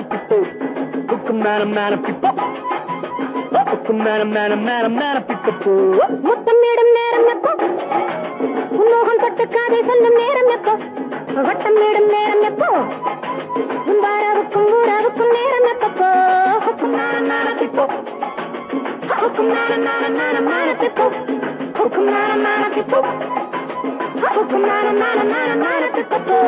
பிப்போ புக்கும் மேல பிப்போ புக்கும் மேல பிப்போ முத்தம் மேடும் நேரம் எப்போ உன்னோகம் தொட்டு காதை சொல்லும் நேரம் எப்போ வட்டம் மேடும் நேரம் எப்போ உம்பாராவுக்கும் ஊராவுக்கும் நேரம் எப்போ புக்கும் மேல பிப்போ புக்கும் மேல பிப்போ புக்கும் மேல பிப்போ புக்கும் மேல பிப்போ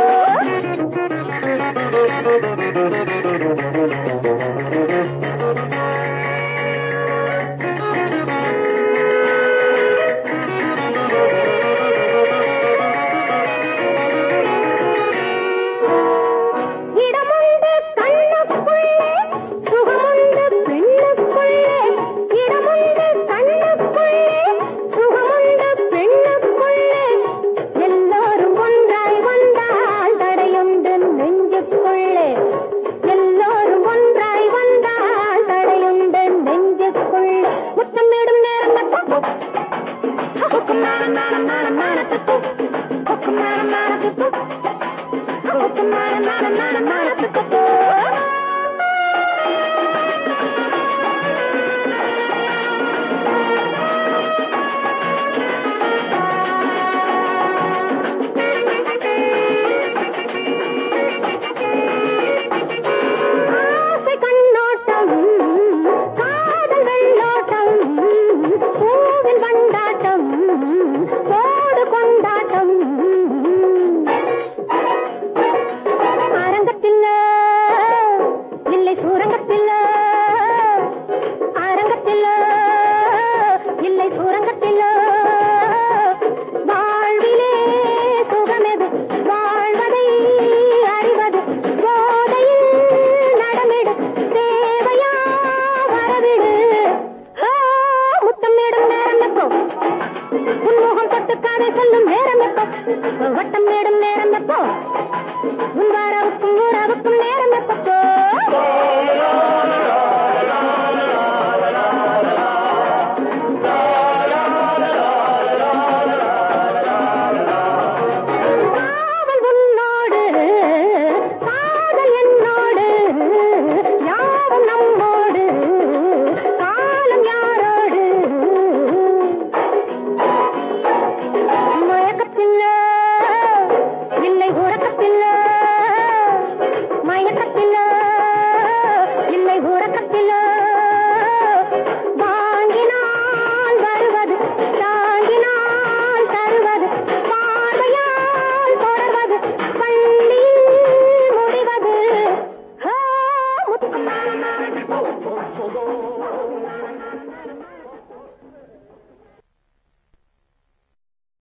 வட்டம் மேடும் நேரம் எப்போ உன் வாராவுக்கும் ஊராவுக்கும் நேரம் எப்போ